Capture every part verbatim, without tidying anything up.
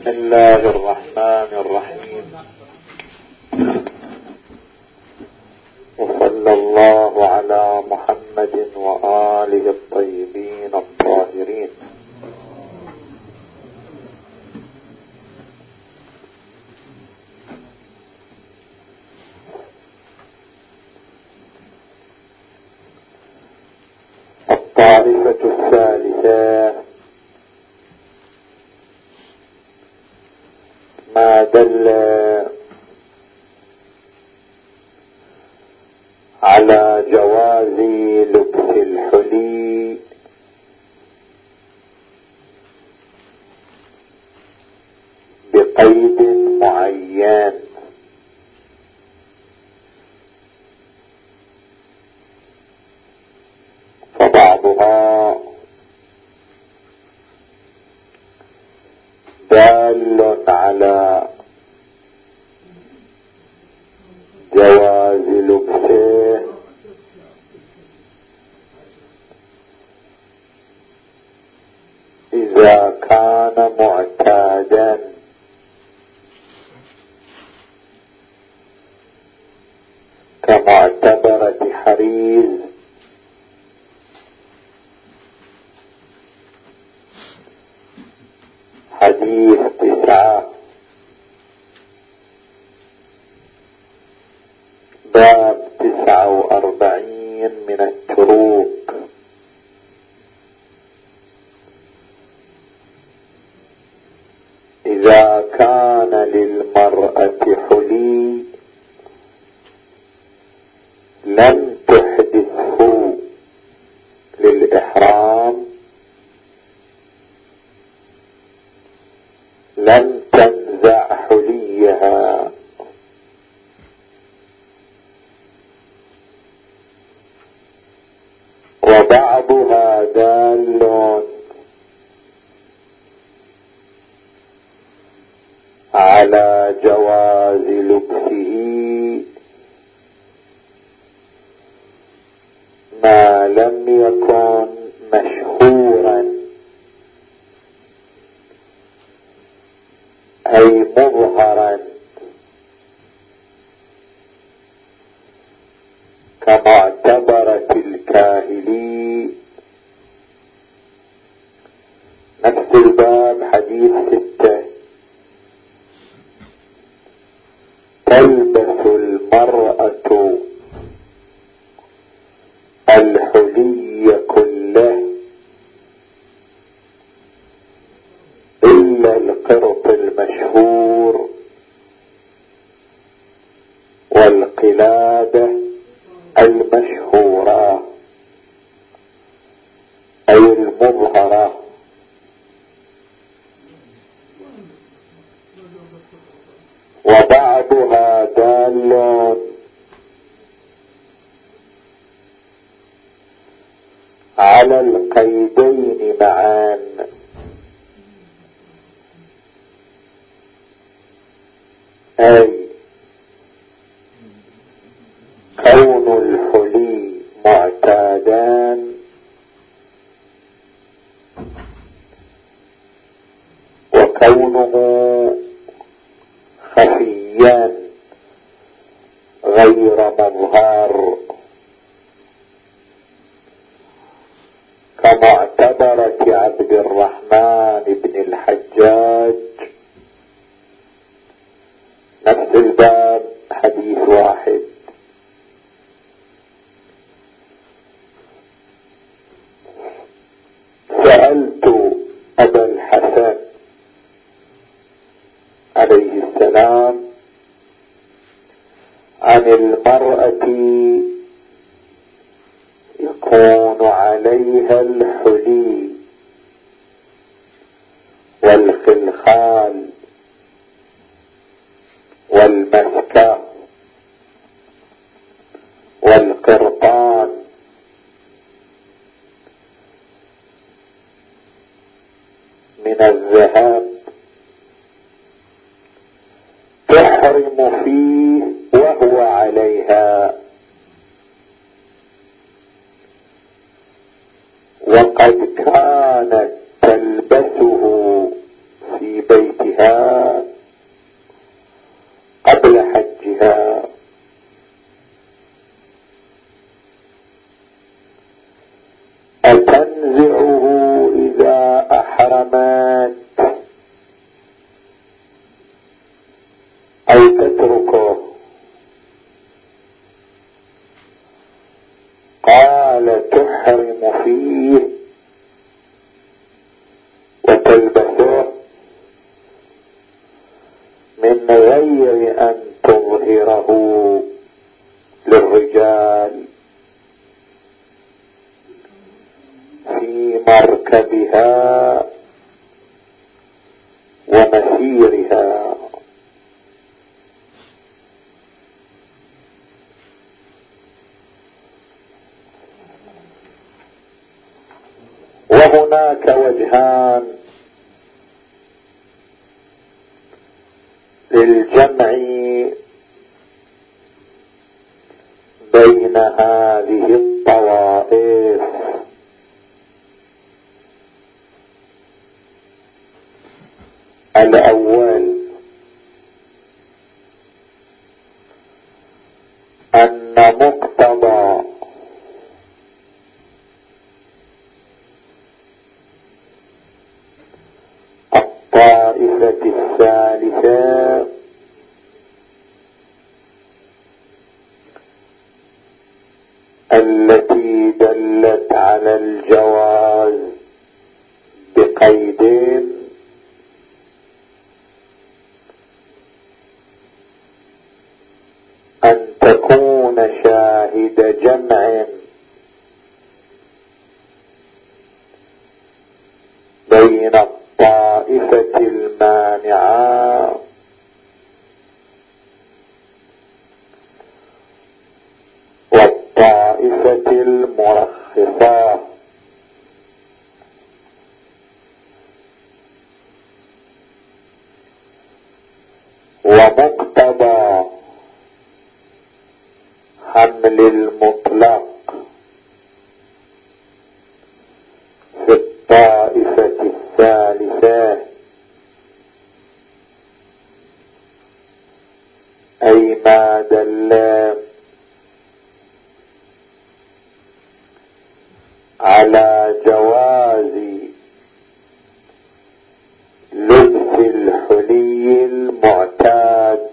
بسم الله الرحمن الرحيم. وصلى الله على محمد وآله الطيبين الطاهرين. الطائفة الثالثة ما دل على جواز لبس الحلي بقيد معين، فبعضها دال على جواز لبسه إذا كان معتادا كمعتبرة حريز حديث تسعة باب تسعة وأربعين من التروك. إذا كان للمرأة حلي لم تحدثه للإحرام لم تنزع حليها، وبعضها دال على جواز لبسه ما لم يكن مشهورا أي مظهرا، كمعتبرة الكاهلي. نفس الباب حديث ستة تلبس المرأة الحلي كله إلا القرط المشهور والقلادة المشهورة أي المظهرة. وبعضها دال على القيدين معا، أي كون الحلي معتادا وكونه خفيا غير مظهر، كمعتبرة عبد الرحمن بن الحجاج. نفس الباب حديث واحد. سألت أبا الحسن عليه السلام عن المرأة يكون عليها الحلي والخلخال والمسكة والقرطان من الذهب، تحرم فيه وهو عليها، وقد كانت تلبسه في بيتها عليها قبل حجها، أتنزعه إذا أحرمت أو تتركه؟ قال تحرم فيه وتلبسه من غير أن تظهره للرجال في مركبها ومسيرها. وهناك وجهان للجمع بين هذه الطوائف. الأول أن مقتضى الطائفة الثالثة التي دلت على الجواز بقيدين، أن تكون شاهد جمع بين الطائفة المانعة والطائفة المرخصة، ومقتضى حمل المطلق في الطائفة الثالثة، أي ما دل على جواز لبس الحلي المعتاد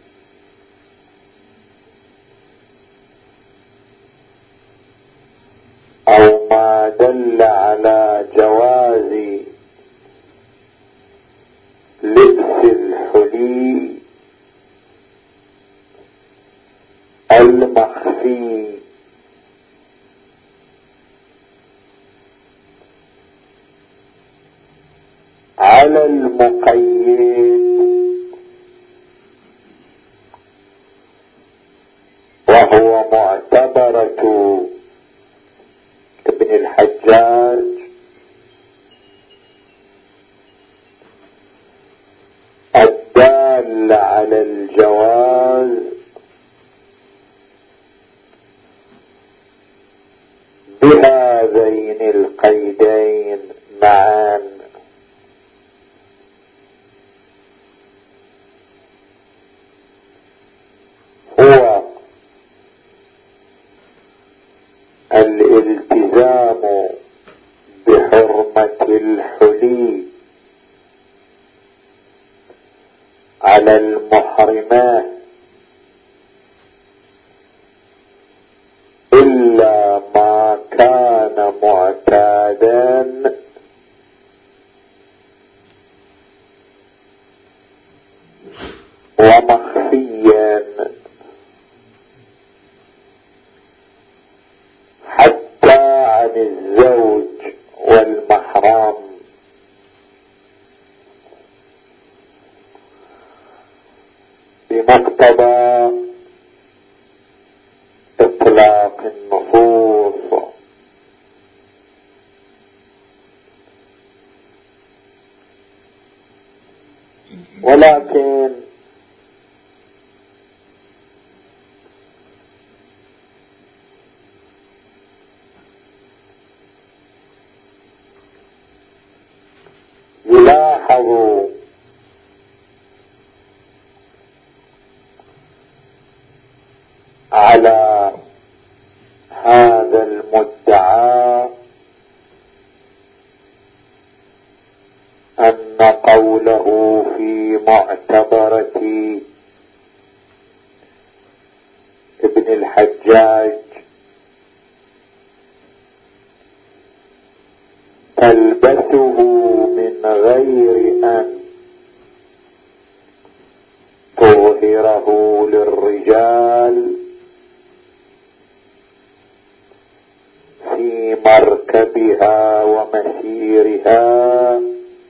أو ما دل على جواز لبس الحلي المخفي على المقيد، وهو معتبرة ابن الحجاج الدال على الجواز بهذين القيدين معا، هو الالتزام بحرمة الحلي على المحرمات إلا ما كان معتادا ومخفيا حتى عن الزوج والمحرم، بمقتضى اطلاق النصوص. ولكن يلاحظ على هذا المدعى أن قوله في معتبرة ابن الحجاج تلبسه من غير أن تظهره للرجال في مركبها ومسيرها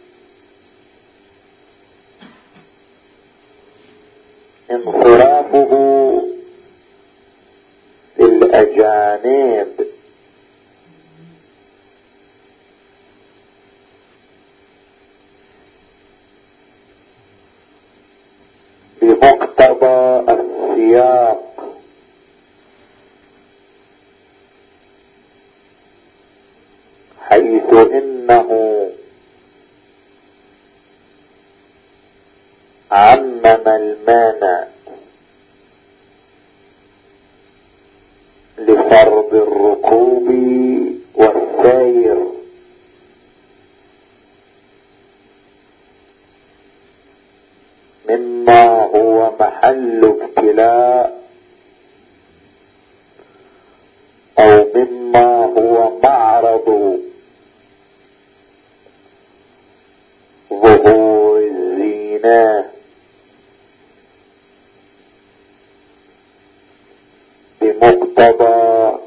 انصرافه للأجانب بمقتضى السياق حيث إنه عمم المانع لفرض الركوب والسير مما هو محل ابتلاء أو مما هو معرض ظهور الزينة بمقتضى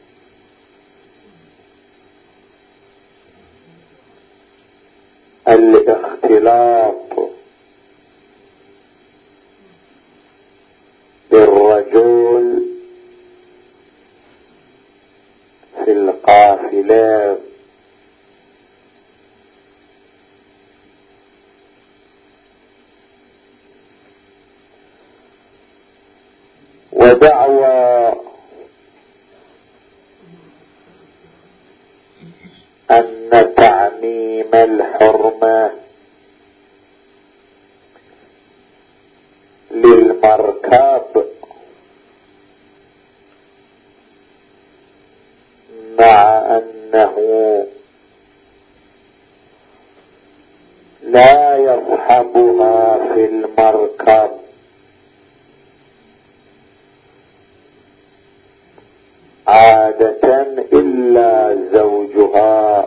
الاختلاط بالرجل في القافلات ودعوى أن تعميم الحرمة للمركب مع أنه لا يصحبها في المركب عادة إلا زوجها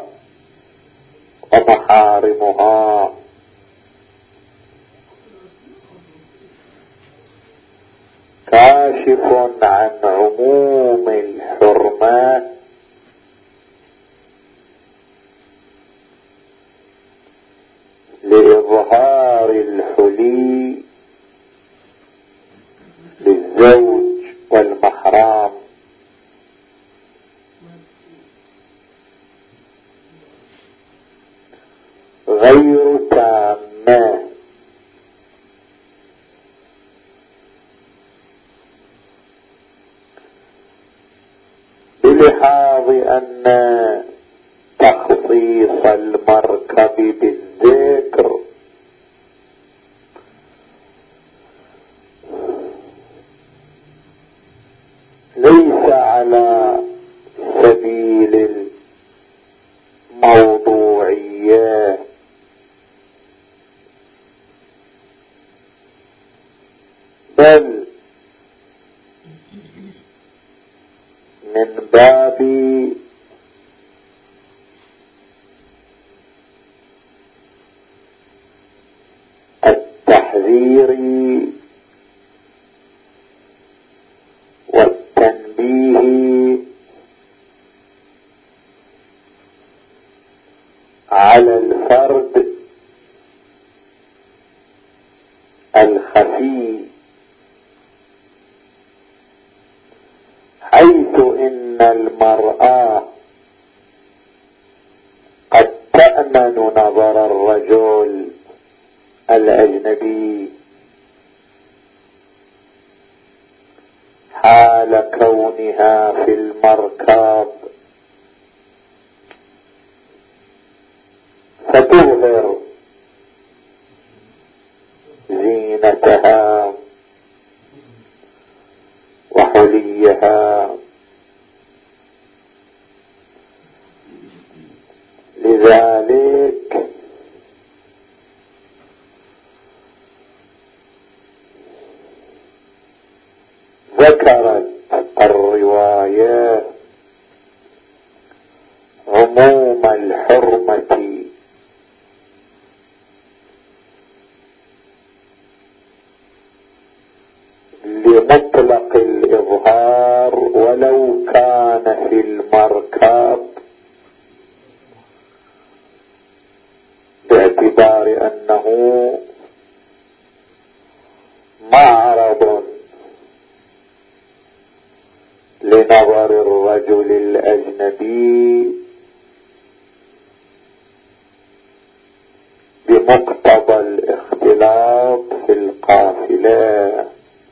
ومحارمها كاشف عن عموم الحرمات لإظهار الحلي للزوج والمحرم غير تامة بلحاظ أن تخصيص المركب بالذكر ليس على سبيل الموضوعية بل من باب التحذير والتنبيه على الفرد الخفي حيث إن المرأة قد تأمن نظر الرجل الأجنبي حال كونها في المركب فتظهر زينتها وحليها حليها. لذلك ذكرت الرواية عموم الحرمة لمطلق الإظهار ولو كان في المركب، باعتبار أنه معرض لنظر الرجل الأجنبي بمقتضى الاختلاط في القافلة.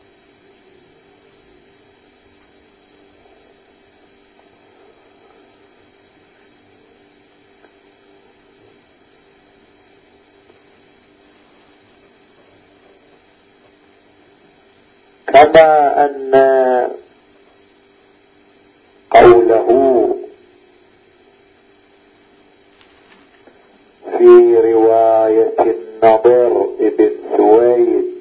كما أن قوله في رواية النضر بن سويد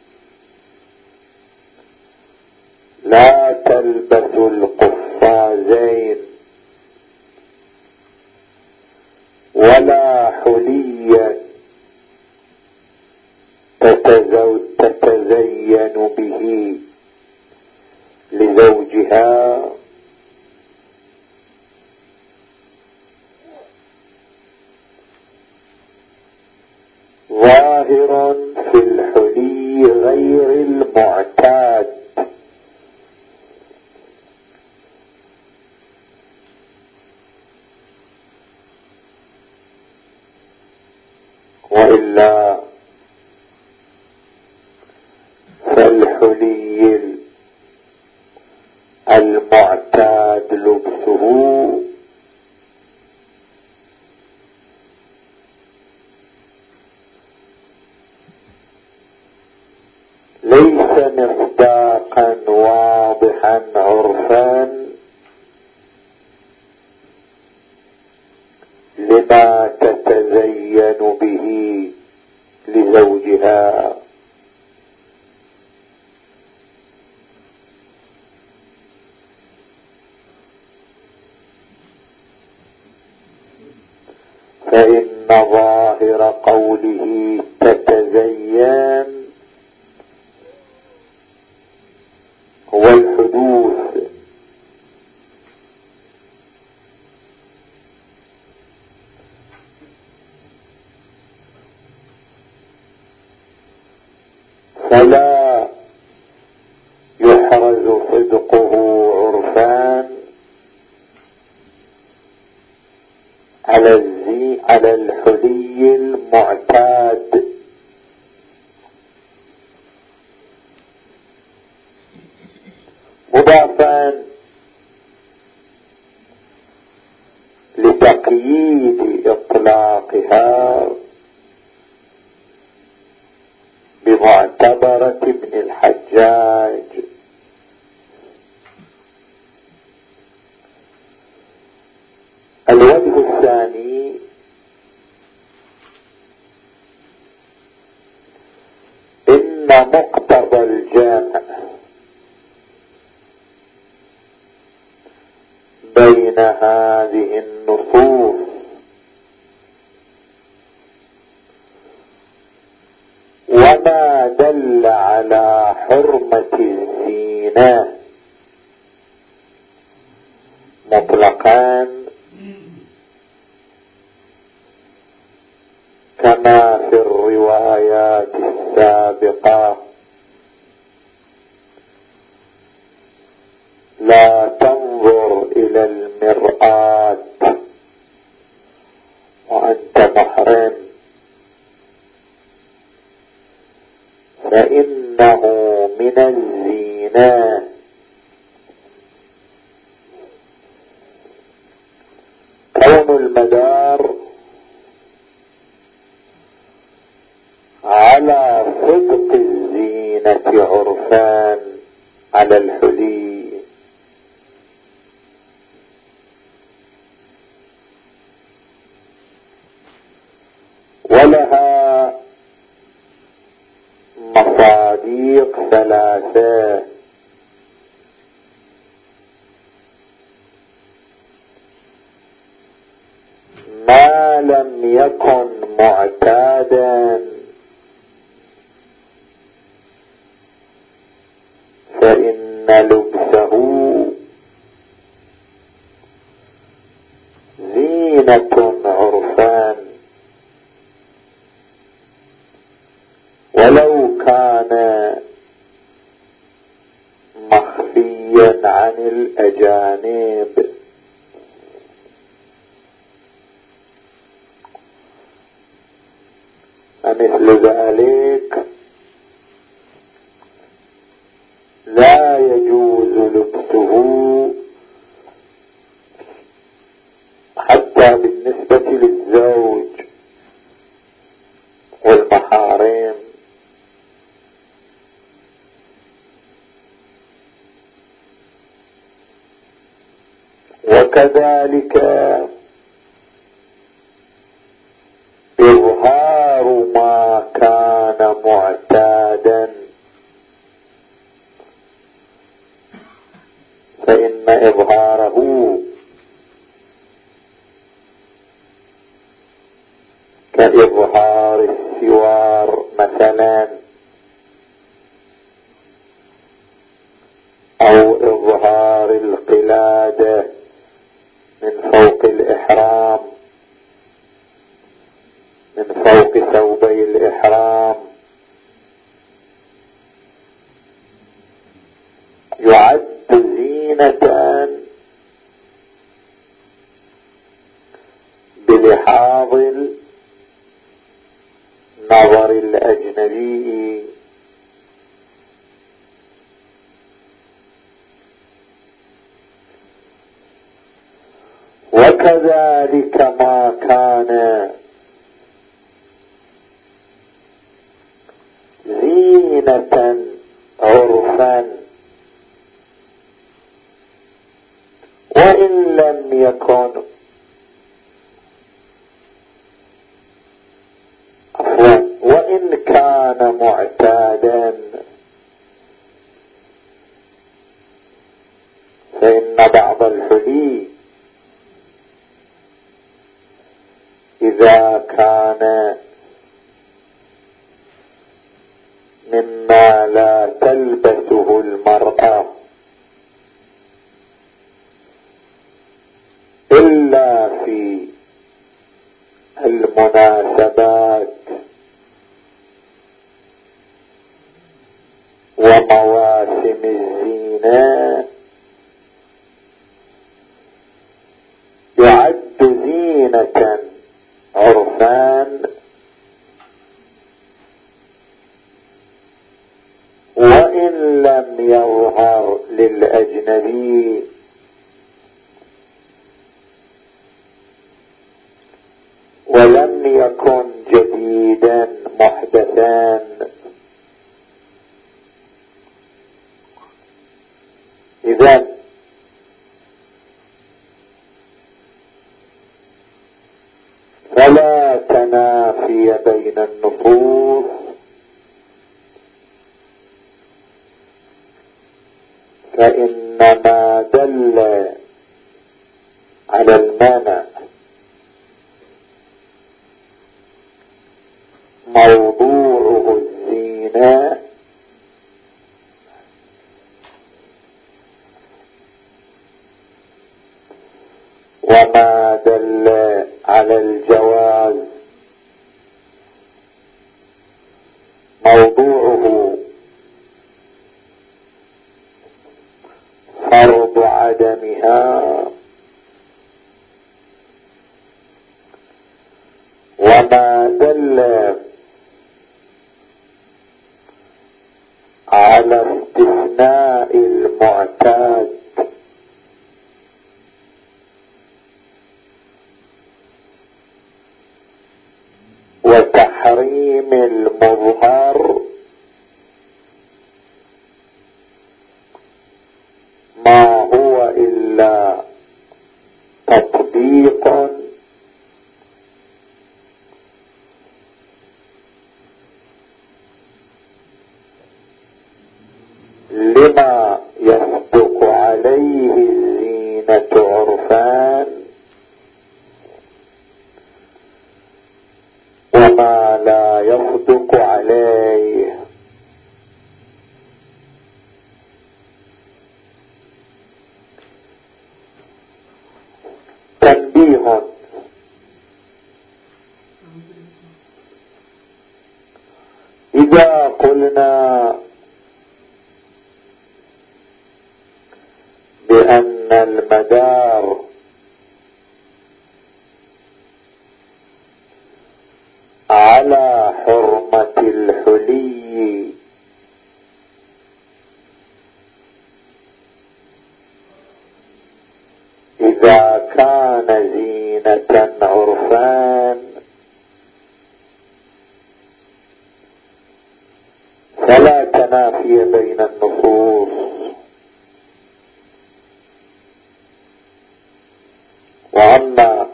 لا تلبسوا القفازين ولا حليا تتزين به لزوجها، ظاهر في الحلي غير المعتاد، وإلا فالحلي المعتاد لبسه ليس مصداقا واضحا عرفا لما تتزين به لزوجها، فإن ظاهر قوله تتزين هو الحدوث، فلا يحرز صدقه عرفان على الزي على الحلي المعتاد، مضافا لتقييد إطلاقها بمعتبرة ابن الحجاج. الوجه الثاني إن مقتضى الجامع بين هذه النصوص وما دل على حرمة الزينة مطلقان كما في الروايات السابقة: لا تنظر إلى المرآة وأنت محرم فإنه من الزينة. كون المدار على صدق الزينة عرفان على الحلي مصاديق ثلاثة: ما لم يكن معتادا فإن لبسه زينة عرفان، ولو كان مخفيا عن الأجانب. ومثل ذلك لا يجوز لبسه حتى بالنسبة للزوج والمحارم، وكذلك إظهار ما كان معتادا، فإن إظهاره كإظهار السوار مثلا، أو إظهار القلادة من فوق الإحرام، من فوق ثوبي الإحرام، يعد زينة بلحاظ نظر الأجنبي. وكذلك ما كان زينة عرفا وإن لم يكن عفوا وإن كان معتادا، فإن بعض الحلي إذا كان مما لا تلبسه المرأة إلا في المناسبات ومواسم الزينة، يعد زينة عرفان وإن لم يظهر للأجنبي، ولم يكن جديدا محدثا. إذن فلا تنافي بين النصوص، فإنما دل على المانع موضوعه الزينة، وما دل على الجواز موضوعه فرض عدمها، وما دل على استثناء المعتاد وتحريم المظهر ما هو إلا تطبيق لما يصدق عليه الزينة عرفان وما لا يصدق عليه. تنبيه: إذا قلنا بأن المدار على حرمة الحلي إذا كان زينة عرفان فلا تنافي بين النصوص، وأما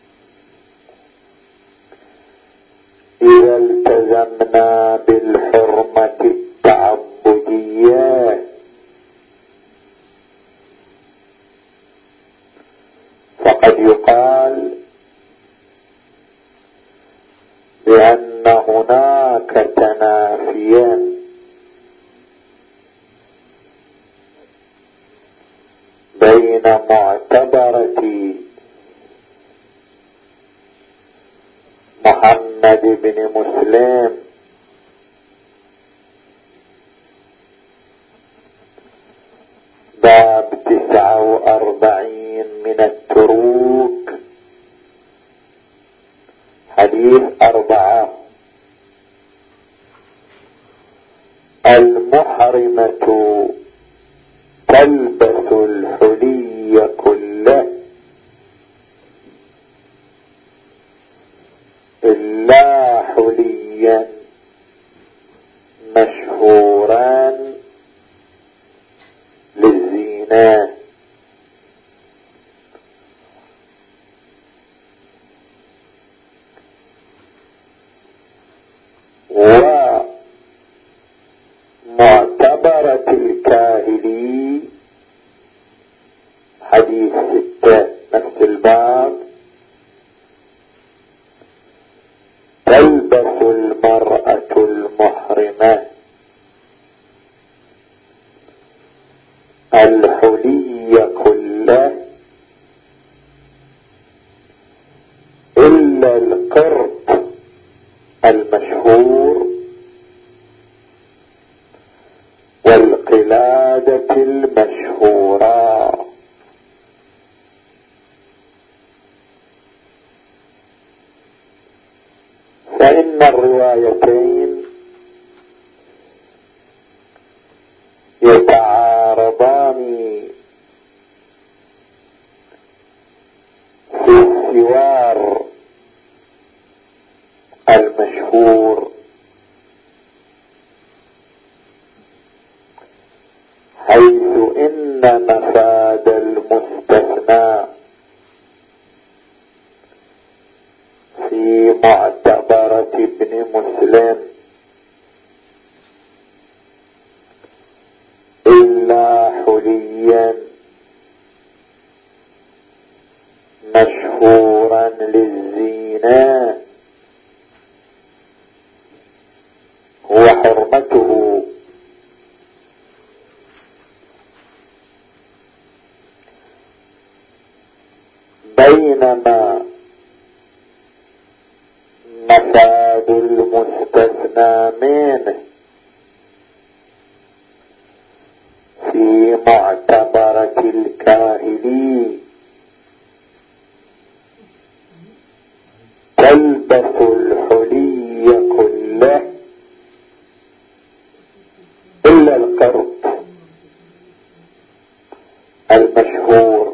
إذا التزمنا بالحرمة التعبدية فقد يقال بأن هناك تنافيا بين معتبرة محمد بن مسلم باب تسعة وأربعين من التروك حديث أربعة: المحرمة تلبس الحلي كله إلا حليا مشهورا للزينة. ومعتبرة الكاهلي حديث ستة نفس الباب: تلبس المرأة المحرمة الحلي كله إلا القرط المشهور والقلادة المشهورة. فإن الروايتين يتعارضان في السوار المشهور، حيث إن مفاد المستثنى في معتبرة ابن مسلم إلا حليا مشهورا للزينة هو حرمته، بينما مفاد المستثنى منه في معتبرة الكاهلي تلبس الحلي كله إلا القرط المشهور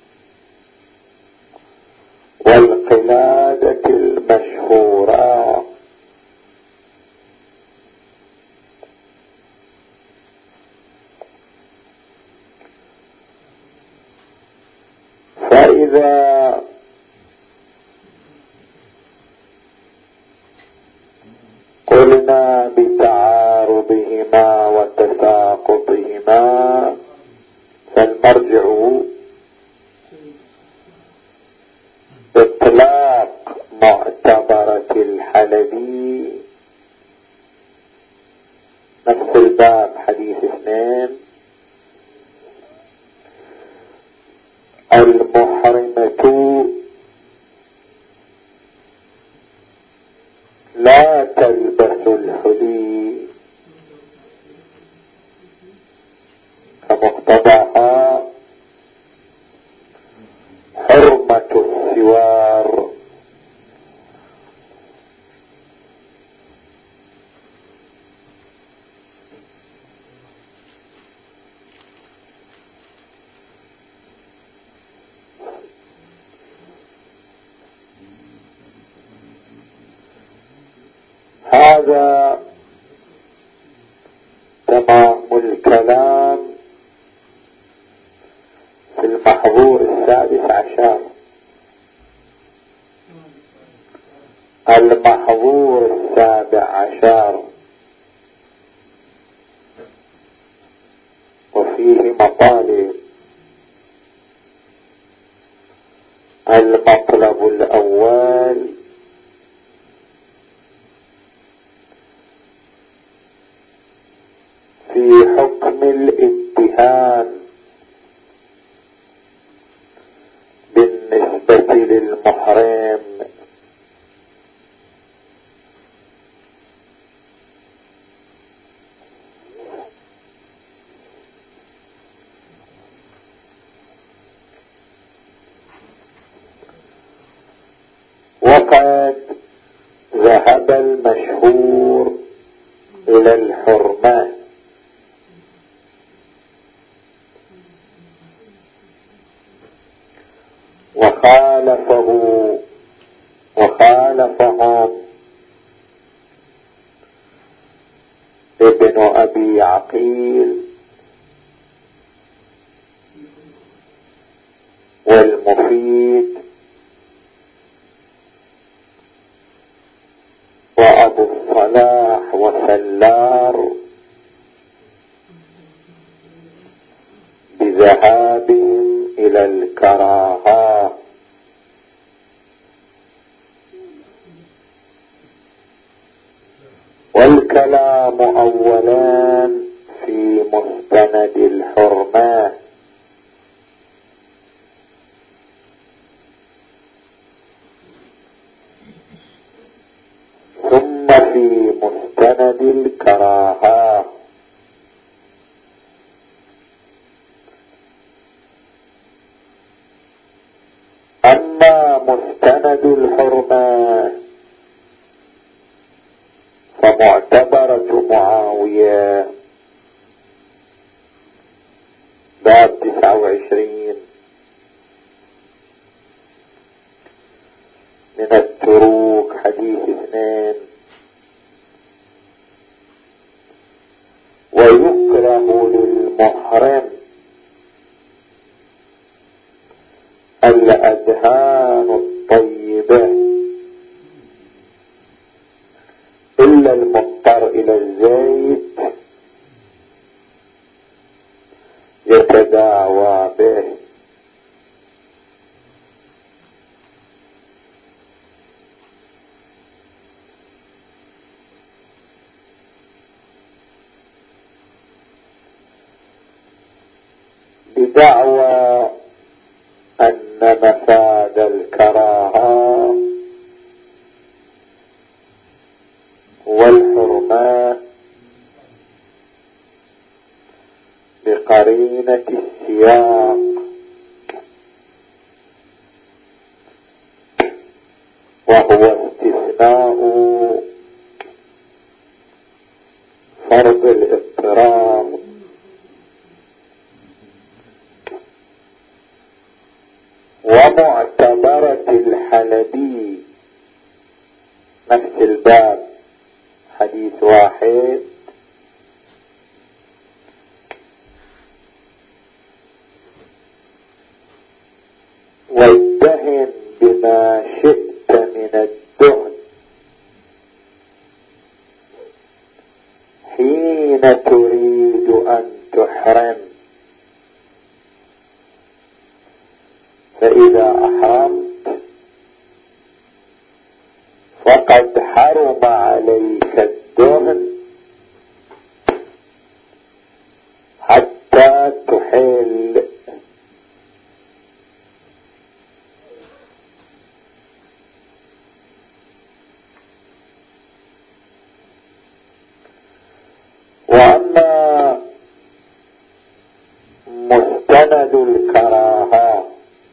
والقلادة المشهورة. فإذا قلنا بتعارضهما وتساقطهما نفس الباب حديث اثنين. المحرمة لا تلبس الحلي فمقتضاها حرمة السوار. هذا تمام الكلام في المحظور السادس عشر. المحظور السابع عشر وفيه مطالب. المطلب الأول في حكم الامتهان بالنسبة للمحرم. وقد ذهب المشهور إلى الحرمة وخالفه وخالفهم ابن أبي عقيل والمفيد وأبو الصلاح وسلار بذهابهم إلى الكراهة. والكلام أولا في مستند الحرمة. ثم في مستند الكراهة. أما مستند الحرمة فمعتبرة معاوية باب تسعة وعشرين من التروك حديث اثنين. ويكره للمحرم الأدهان الطيبة إلا المضطر إلى الزيت يتداوى به. بدعوى أن مفاد الكراهة والحرمة بقرينة السياق، وهو استثناء فرض الاضطرار. ومعتبرة الحلبي نفس الباب حديث واحد. وادهن بما شئت من الدهن حين تريد أن تحرم، فإذا أحرمت فقد حرم عليك الدهن وأما مستند الكراهة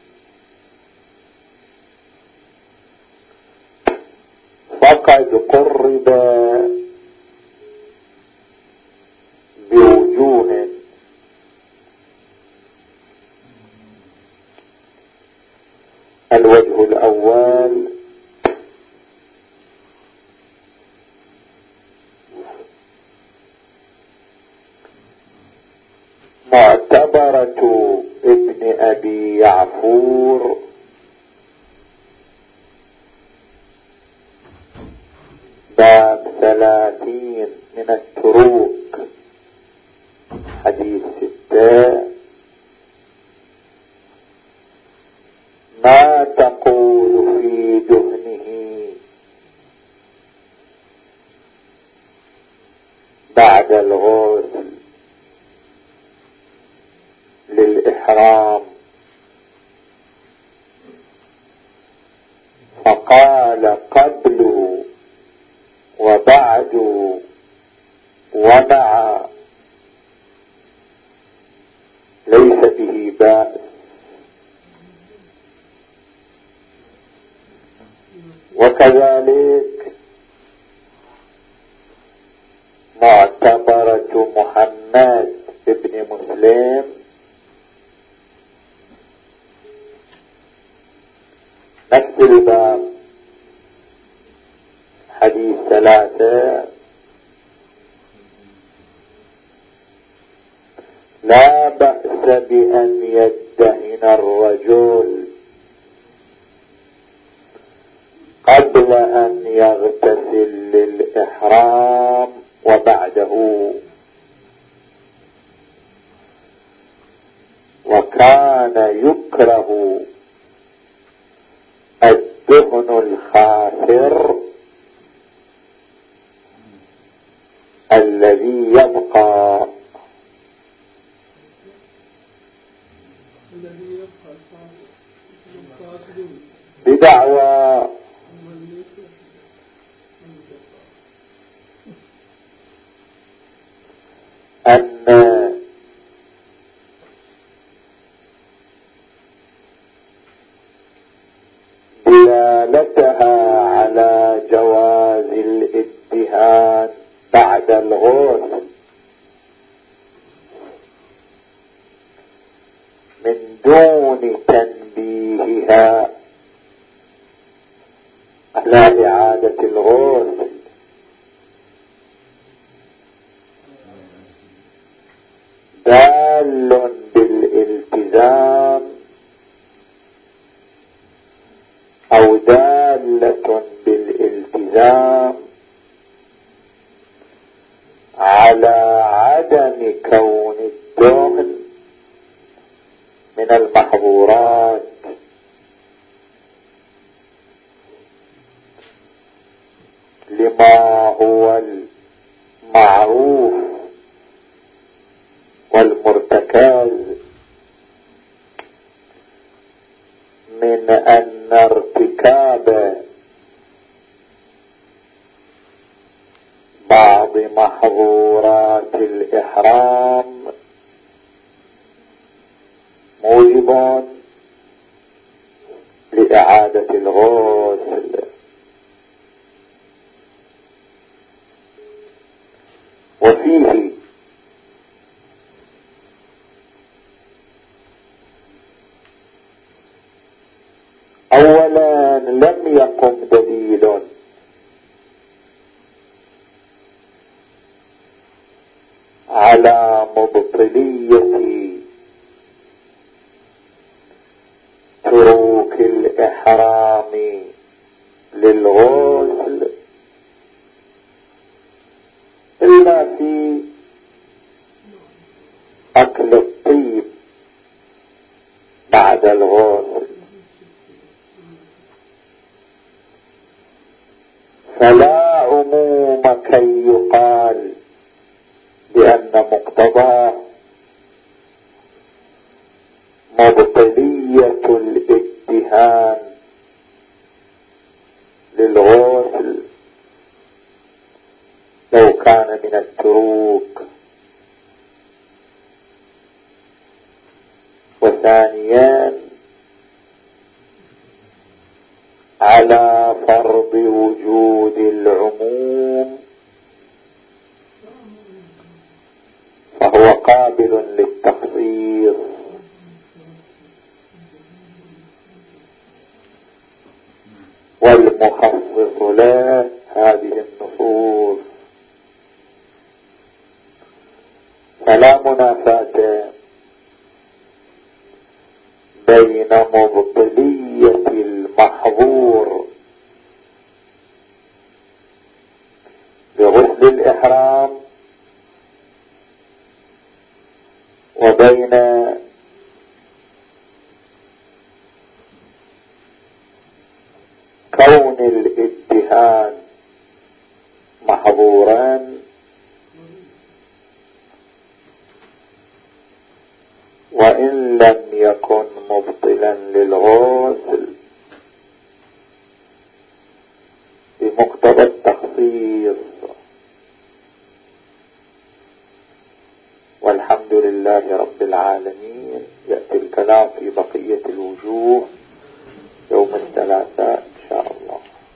فقد قرب بوجوه. الوجه الأول معتبرة ابن أبي يعفور باب ثلاثين من التروك حديث ستة. ما تقول في دهنه بعد الغسل للإحرام؟ فقال قبل وبعد ومع ليس به بأس. وكذلك معتبرة محمد ابن مسلم نفس الباب حديث ثلاثة. لا بأس بأن يدهن الرجل قبل أن يغتسل للإحرام وبعده، وكان يكره الدهن الخاسر الذي يبقى بدعوى أن دلالتها على جواز الادهان بعد الغسل من دون تنبيهها على إعادة الغسل دال بالالتزام أو دالة بالالتزام على عدم كون الدهن من المحظورات، لما هو المعروف والمرتكز من أن ارتكاب بعض محظورات الإحرام موجب لإعادة الغسل. وفيه أولا لم يقم دليل على مبطلية تروك الإحرام للغسل إلا في أكل الطيب بعد الغسل، فلا عموم كي يقال بأن مقتضاه مبطلية الادهان للغسل لو كان من التروك وثانيا على فرض وجود العموم فهو قابل للتخصيص، والمخصص له هذه النصوص. فلا منافاة بين مبطلية المحظور بغسل الإحرام وبين كون الادهان محظورا وإن لم يكن مبطلا للغسل بمقتضى التخصيص. والحمد لله رب العالمين. يأتي الكلام في بقية الوجوه